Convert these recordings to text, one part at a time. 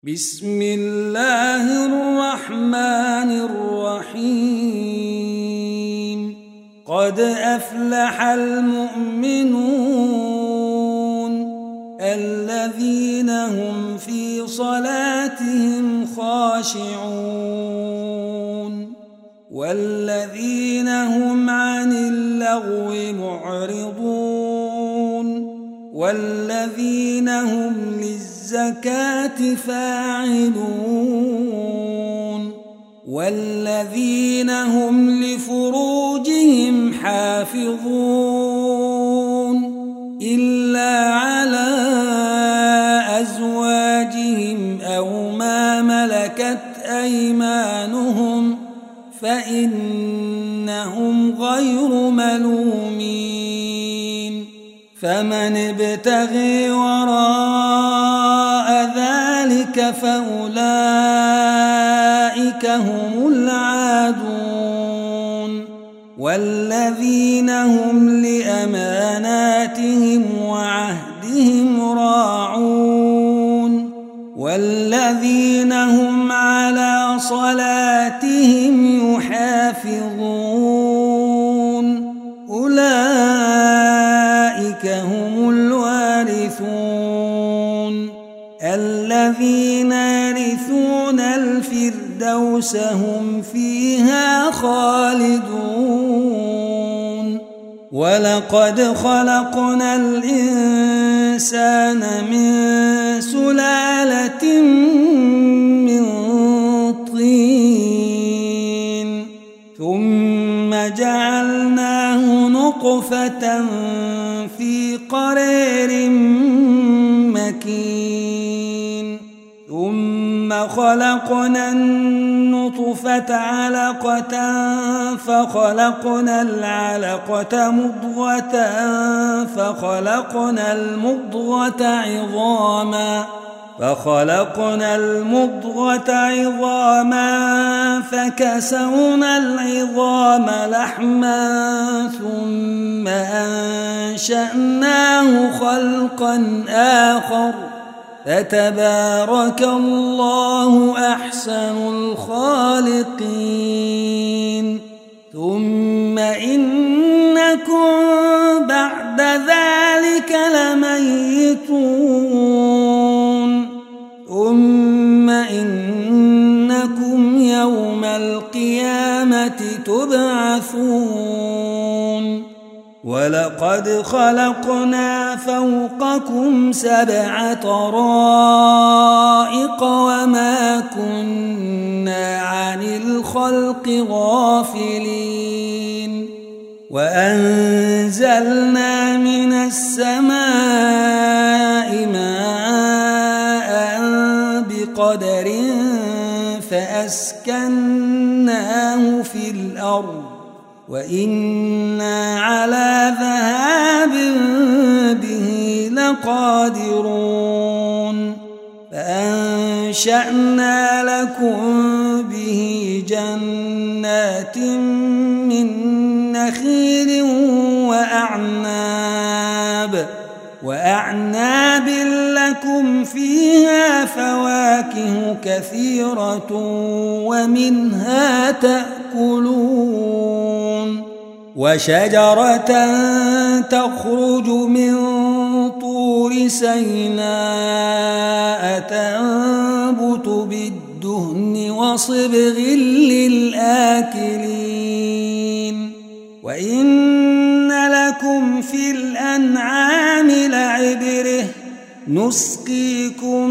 بسم الله الرحمن الرحيم قد أفلح المؤمنون الذين هم في صلاتهم خاشعون والذين هم عن اللغو معرضون والذين هم للزكاة فاعلون والذين هم لفروجهم حافظون إلا على أزواجهم أو ما ملكت أيمانهم فإنهم غير ملومين فمن ابتغي وراء ذلك فأولئك هم العادون والذين هم لأماناتهم وعهدهم راعون والذين هم على صلاتهم يحافظون أولئك هم الوارثون الذين يرثون الفردوس هم فيها خالدون ولقد خلقنا الإنسان من سلالة من طين ثم جعلناه نطفة في قرير مكين ثم خلقنا النطفة علقة فخلقنا العلقة مضغة فخلقنا المضغة عظاما فكسونا العظام لحما ثم أنشأناه خلقا آخر فتبارك الله أحسن الخالقين ثم إنكم بعد ذلك لميتون ثم إنكم يوم القيامة تبعثون ولقد خلقنا فوقكم 7 طرائق وما كنا عن الخلق غافلين وأنزلنا من السماء ماء بقدر فأسكناه في الأرض وإنا على ذهاب به لقادرون فأنشأنا لكم به جنات من نخيل وأعناب لكم فيها فواكه كثيرة ومنها تأكلون وشجرة تخرج من طور سيناء تنبت بالدهن وصبغ للآكلين وإن لكم في الأنعام لعبرة نسقيكم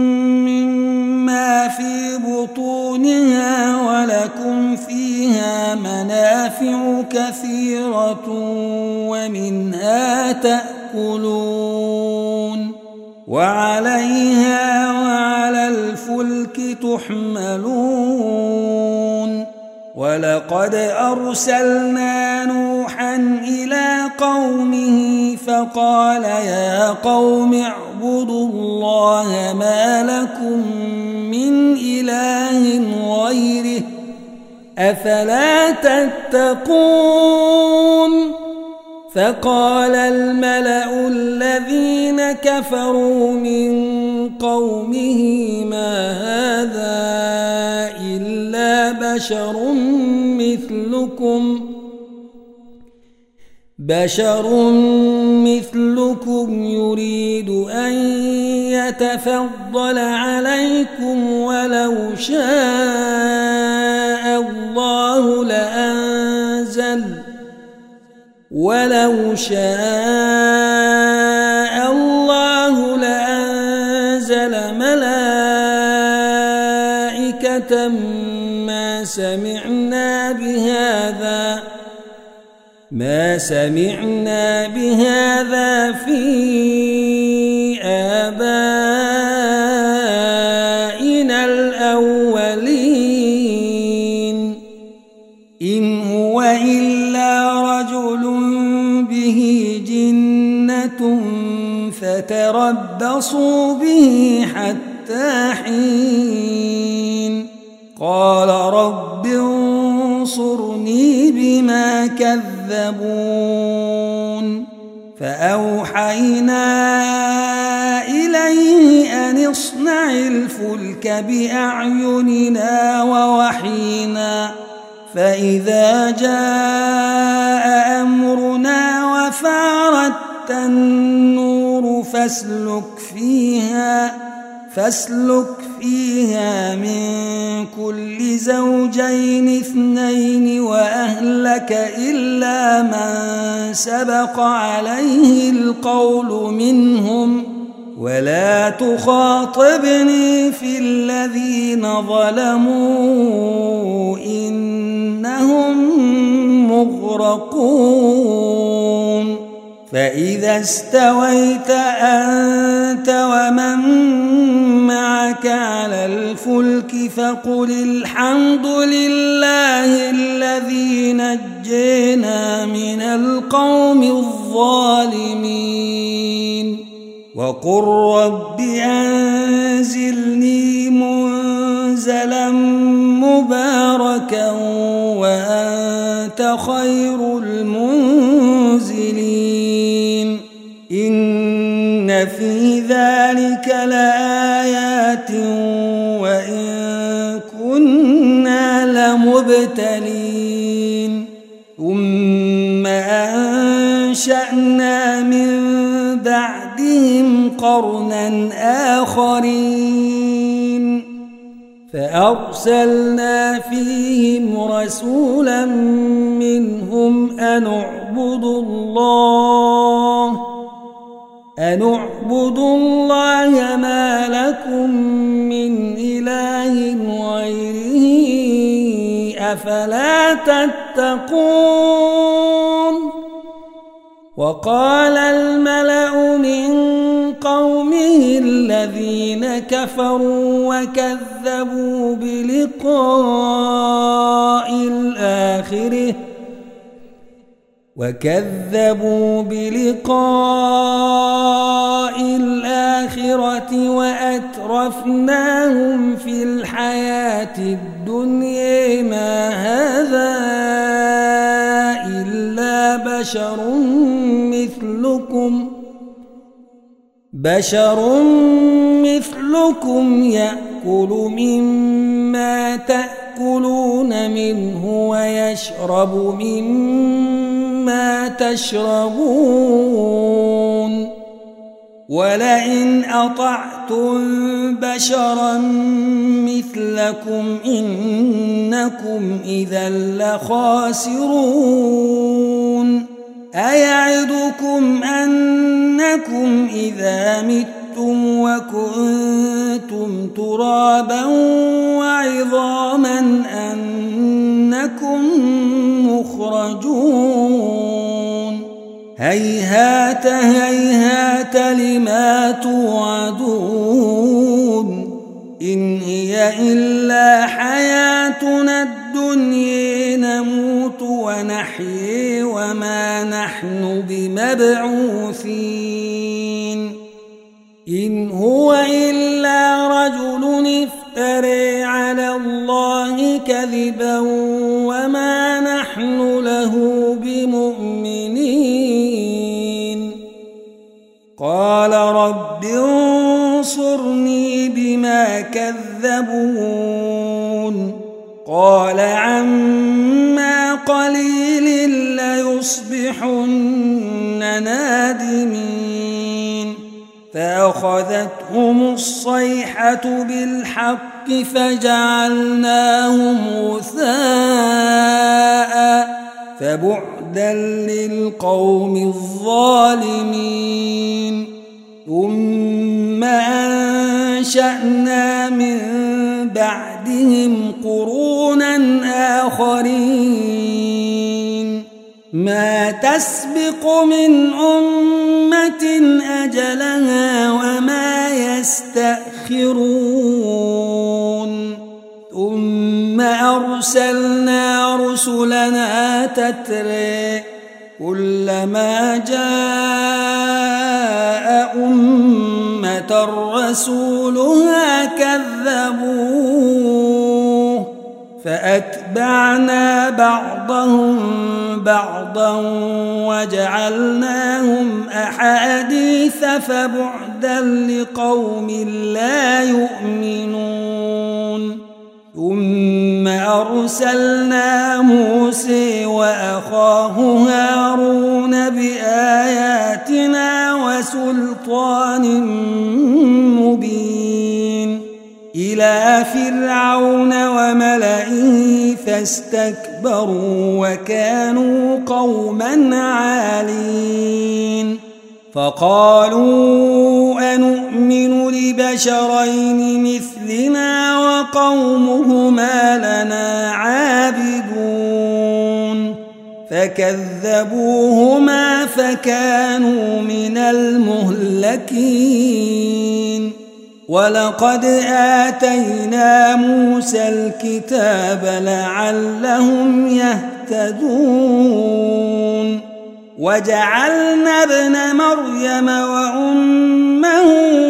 مما في بطونها ولكم فيها منافع كثيرة ومنها تأكلون وعليها وعلى الفلك تحملون ولقد أرسلنا نوحا إلى قومه فقال يا قوم اعبدوا الله ما لكم من إله غيره أفلا تتقون فقال الملأ الذين كفروا من قومه ما بشر مثلكم يريد أن يتفضل عليكم ولو شاء الله لأنزل ملائكة ما سمعنا بهذا في آبائنا الأولين إن هو إلا رجل به جنة فتربصوا به حتى حين قال رب انصرني بما كذبون فأوحينا إليه أن اصنع الفلك بأعيننا ووحينا فإذا جاء أمرنا وفارت النور فاسلك فيها من كل زوجين 2 وأهلك إلا من سبق عليه القول منهم ولا تخاطبني في الذين ظلموا إنهم مغرقون فإذا استويت أنت ومن معك على الفلك فقل الحمد لله الذي نجينا من القوم الظالمين وقل رب أنزلني منزلا مباركا وأنت خير المنزلين إن في ذلك لآيات وإن كنا لمبتلين ثم أنشأنا من بعدهم قرنا آخرين فأرسلنا فيهم رسولا منهم أن اعبدوا الله ما لكم من إله غيره أفلا تتقون وقال الملأ من قومه الذين كفروا وكذبوا بلقاء الآخرة وأترفناهم في الحياة الدنيا ما هذا إلا بشر مثلكم يأكل مما تأكلون منه ويشرب مما تشربون ولئن أطعتم بشرا مثلكم إنكم إذا لخاسرون أيعدكم أنكم إذا متم وكنتم ترابا وعظاما أنكم مخرجون هيهات هيهات لما توعدون إن هي إلا حياتنا الدنيا نموت ونحيي وما نحن بمبعوثين إن هو إلا رجل افترى على الله كذبا وما نحن له بمؤمنين قال رب انصرني بما كذبون قال عما قليل ليصبحن نادمين فأخذتهم الصيحة بالحق فجعلناهم غثاء فبعدا للقوم الظالمين ثم أنشأنا من بعدهم قرونا آخرين ما تسبق من أمة أجلها وما يستأخرون ثم أرسلنا رسلنا تترى كلما جاء أمة رسولها كذبوه فأتبعنا بعضهم بعضا وجعلناهم أحاديث فبعدا لقوم لا يؤمنون ثم أرسلنا موسى وأخاه هارون بآياتنا وسلطان مبين إلى فرعون وملئه فاستكبروا وكانوا قوما عالين فقالوا أنؤمن لبشرين مثلنا وقومهما لنا عابدون فكذبوهما فكانوا من المهلكين ولقد آتينا موسى الكتاب لعلهم يهتدون وجعلنا ابن مريم وأمه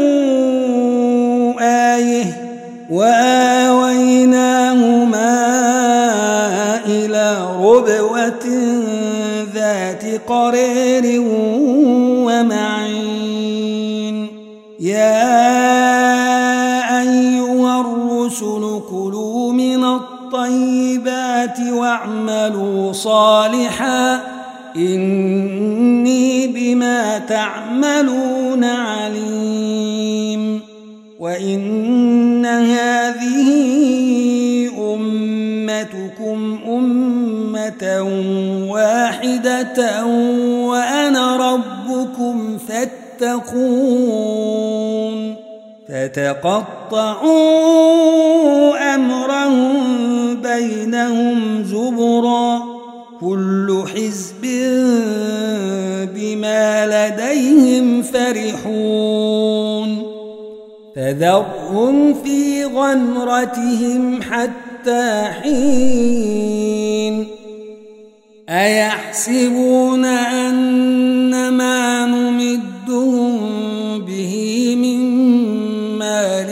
آية وآويناهما إلى ربوة ذات قرار ومعين يا أيها الرسل كلوا من الطيبات واعملوا صالحا إني بما تعملون عليم وإن هذه أمتكم أمة واحدة وأنا ربكم فاتقون فتقطعوا أمرهم بينهم زبرا كل حزب بما لديهم فرحون فذرهم في غمرتهم حتى حين أيحسبون أن ما نمدهم به من مال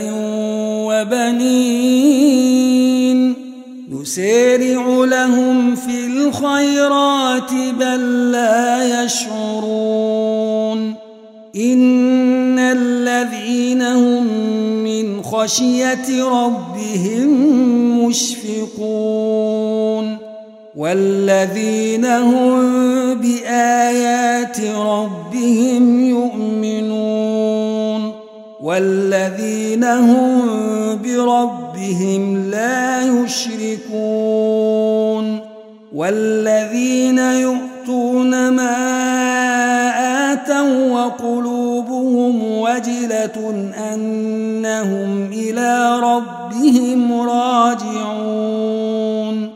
وبنين نسارع لهم في الخيرات بل لا يشعرون إن الذين هم من خشية ربهم مشفقون والذين هم بآيات ربهم يؤمنون والذين هم بربهم لا يشركون والذين يؤتون ما آتوا وقلوبهم وجلة أنهم إلى ربهم راجعون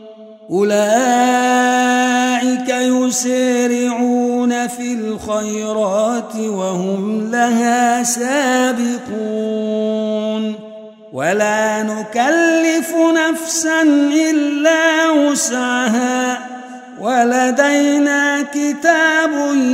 أولئك يسارعون في الخيرات وهم لها سابقون ولا نكلف نفسا إلا وسعها ولدينا كتاب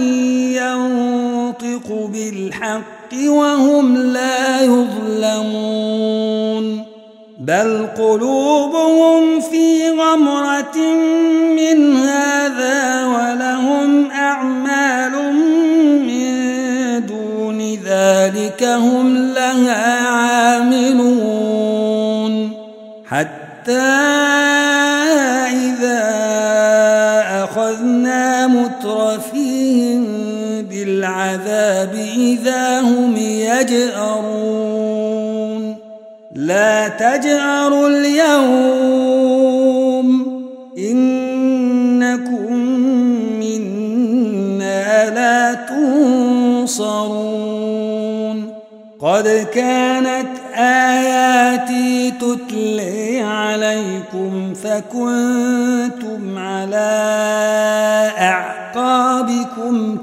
ينطق بالحق وهم لا يظلمون بل قلوبهم في غمرة من هذا ولهم أعمال من دون ذلك هم لها عاملون حتى حتى إذا أخذنا مترفيهم بالعذاب إذا هم يجأرون لا تجأروا اليوم إنكم منا لا تنصرون قد كانت آياتي تتلي عليكم فكنتم على أعقابكم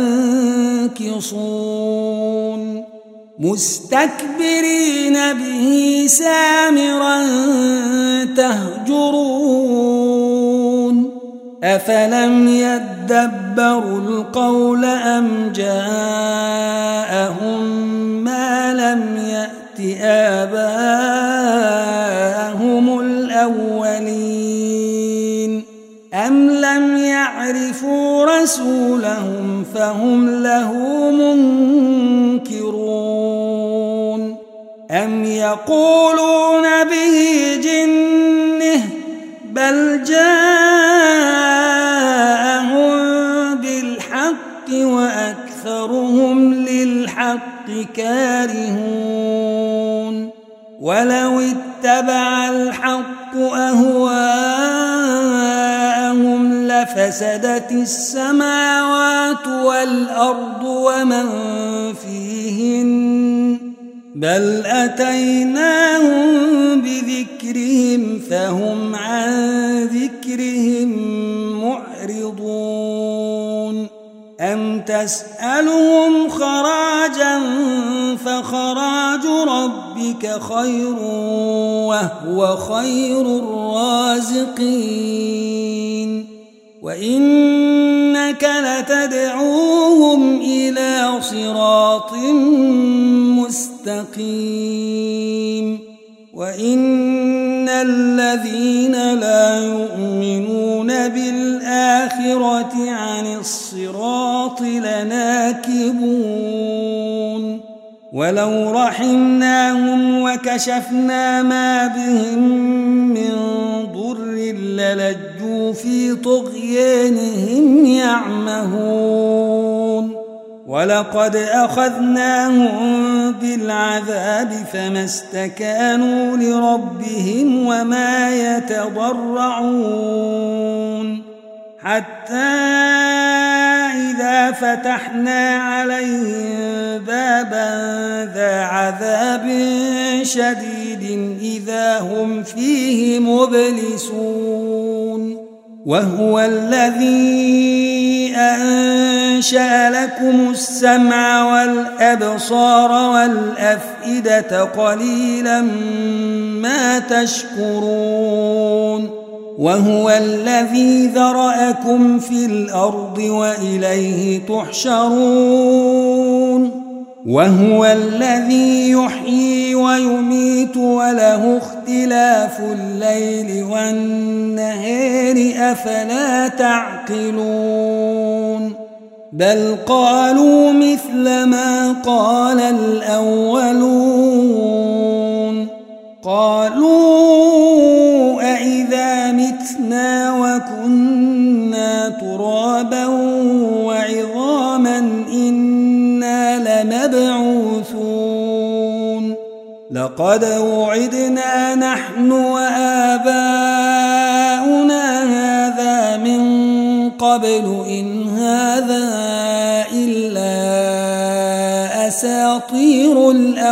تنكصون مستكبرين به سامرا تهجرون أفلم يدبروا القول أم جاءهم ما لم يأت آباءهم الأولين أم لم يعرفوا رسولهم فهم له منكرون أم يقولون به جنة بل جاءهم بالحق وأكثرهم للحق كارهون ولو اتبع الحق أهواءهم لفسدت السماوات والأرض ومن فيهن بل أتيناهم بذكرهم فهم عن ذكرهم معرضون أم تسألهم خراجا فخراج ربك خير وهو خير الرازقين وإنك لتدعوهم إلى صراط مستقيم وإن الذين لا يؤمنون بالآخرة عن الصراط لناكبون ولو رحمناهم وكشفنا ما بهم من ضر للجوا في طغيانهم يعمهون ولقد أخذناهم بالعذاب فما استكانوا لربهم وما يتضرعون حتى إذا فتحنا عليهم بابا ذا عذاب شديد إذا هم فيه مبلسون وهو الذي أنشأ لكم السمع والأبصار والأفئدة قليلا ما تشكرون وهو الذي ذرأكم في الأرض وإليه تحشرون وهو الذي يحيي ويميت وله اختلاف الليل والنهار أفلا تعقلون بل قالوا مثل ما قال الأولون قالوا أإذا متنا وكنا ترابا وعظاما إنا لمبعوثون لقد وعدنا نحن وآباؤنا هذا من قبل إن هذا إلا أساطير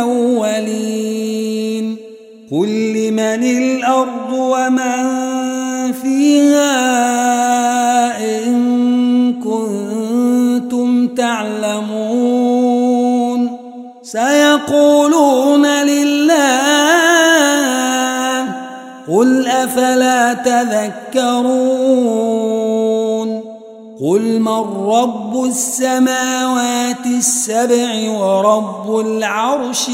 الأولين قل لمن الأرض ومن فيها إن كنتم تعلمون سيقولون لله قل أفلا تذكرون قل من رب السماوات السبع ورب العرش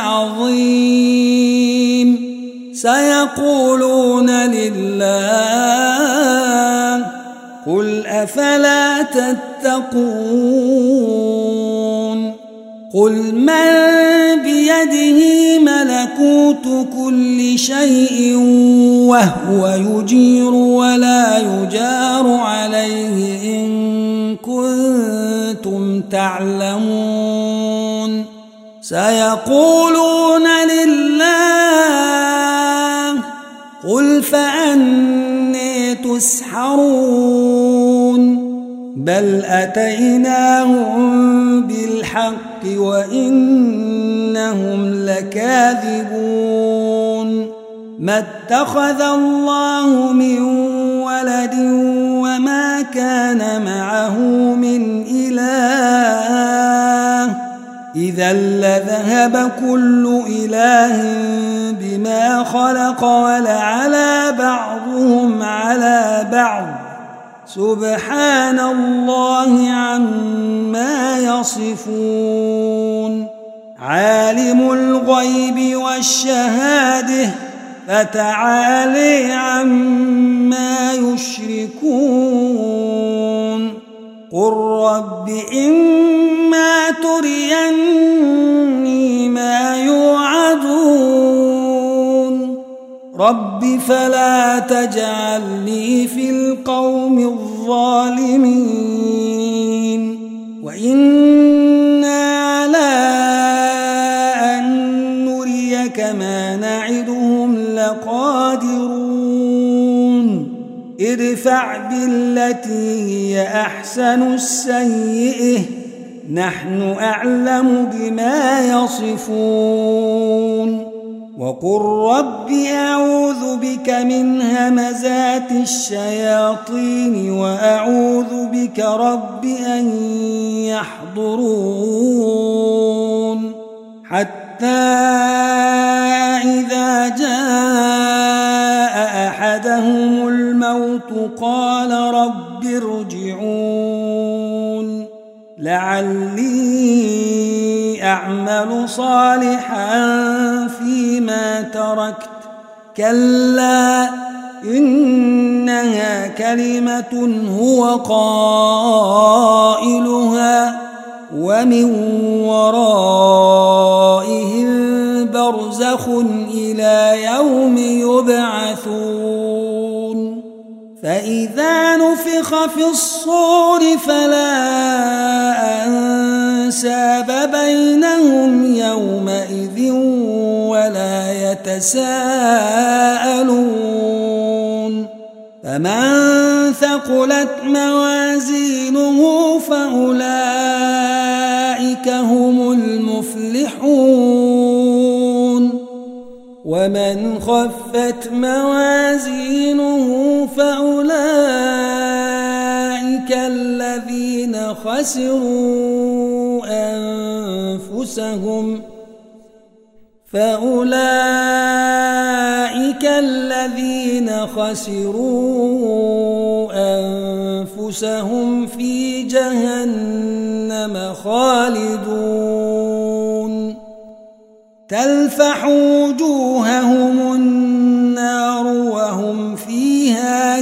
العظيم سيقولون لله قل أفلا تتقون قل من بيده ملكوت كل شيء وهو يجير ولا يجار عليه إن كنتم تعلمون سيقولون لله قل فأني تسحرون بل أتيناهم بالحق وإنهم لكاذبون ما اتخذ الله من ولد وما كان معه من إله إذا لذهب كل إله بما خلق ولعلى بعضهم على بعض سبحان الله عما يصفون عالم الغيب والشهادة فتعالي عما يشركون قل رب إما تريني ما يوعدون رب فلا تجعلني في القوم الظالمين وإنا على أن نريك ما نعدهم لقادرون ادفع بالتي هي أحسن السيئة نحن أعلم بما يصفون وقل رب أعوذ بك من همزات الشياطين وأعوذ بك رب أن يحضرون حتى إذا جاء أحدهم الموت قال رب ارجعون لعلي أعمل صالحا فيما تركت كلا إنها كلمة هو قائلها ومن ورائهم برزخ إلى يوم يبعثون فإذا نفخ في الصور فلا أنساب بينهم يومئذ ولا يتساءلون فمن ثقلت موازينه فأولئك هم المفلحون ومن خفت موازينه فأولئك الذين خسروا أنفسهم في جهنم خالدون تلفح وجوههم النار وهم فيها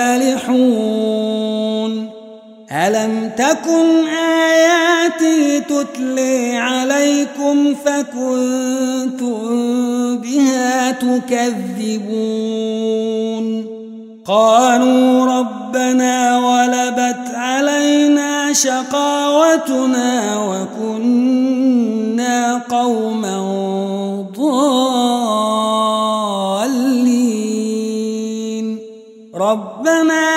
كالحون ألم تكن آياتي تتلي عليكم فكنتم بها تكذبون قالوا ربنا غلبت علينا شقاوتنا وكنا قوما ضالين ربنا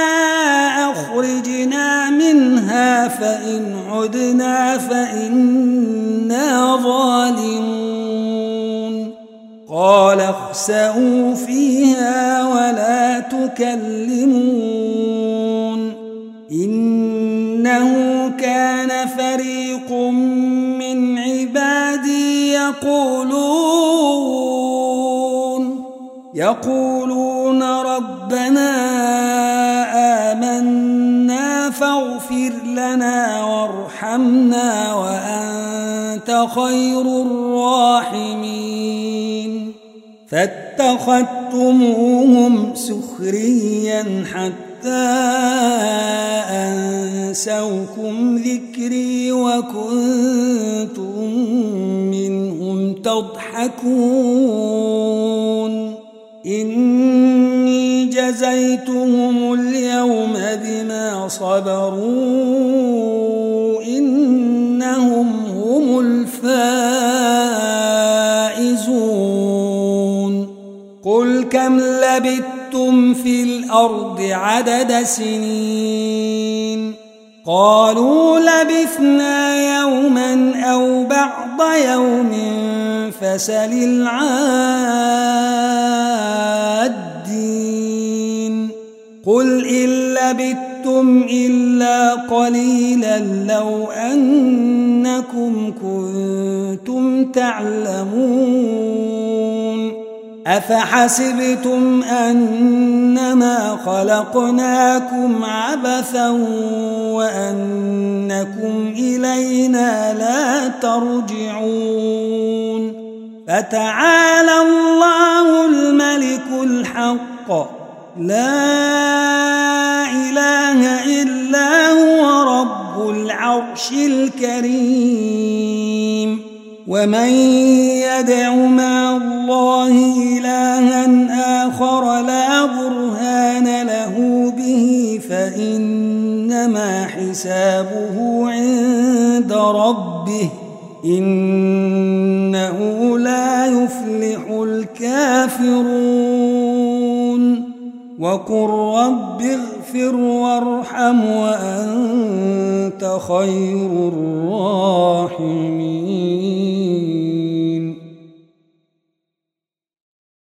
أخرجنا منها فإن عدنا فإنا ظالمون قال اخسئوا فيها ولا تكلمون إنه كان فريق من عبادي يقولون ربنا آمنا فاغفر لنا وارحمنا وأنت خير الراحمين اتخذتموهم سخريا حتى أنسوكم ذكري وكنتم منهم تضحكون إني جزيتهم اليوم بما صبروا إنهم هم الفائزون قل كم لبثتم في الأرض عدد سنين قالوا لبثنا يوما أو بعض يوم فسل العادين قل إن لبثتم إلا قليلا لو أنكم كنتم تعلمون أفحسبتم أنما خلقناكم عبثا وأنكم إلينا لا ترجعون فتعالى الله الملك الحق لا إله إلا هو رب العرش الكريم ومن يدع مع الله إلها آخر لا برهان له به فإنما حسابه عند ربه إنه لا يفلح الكافرون وقل رب اغفر وارحم وأنت خير الراحمين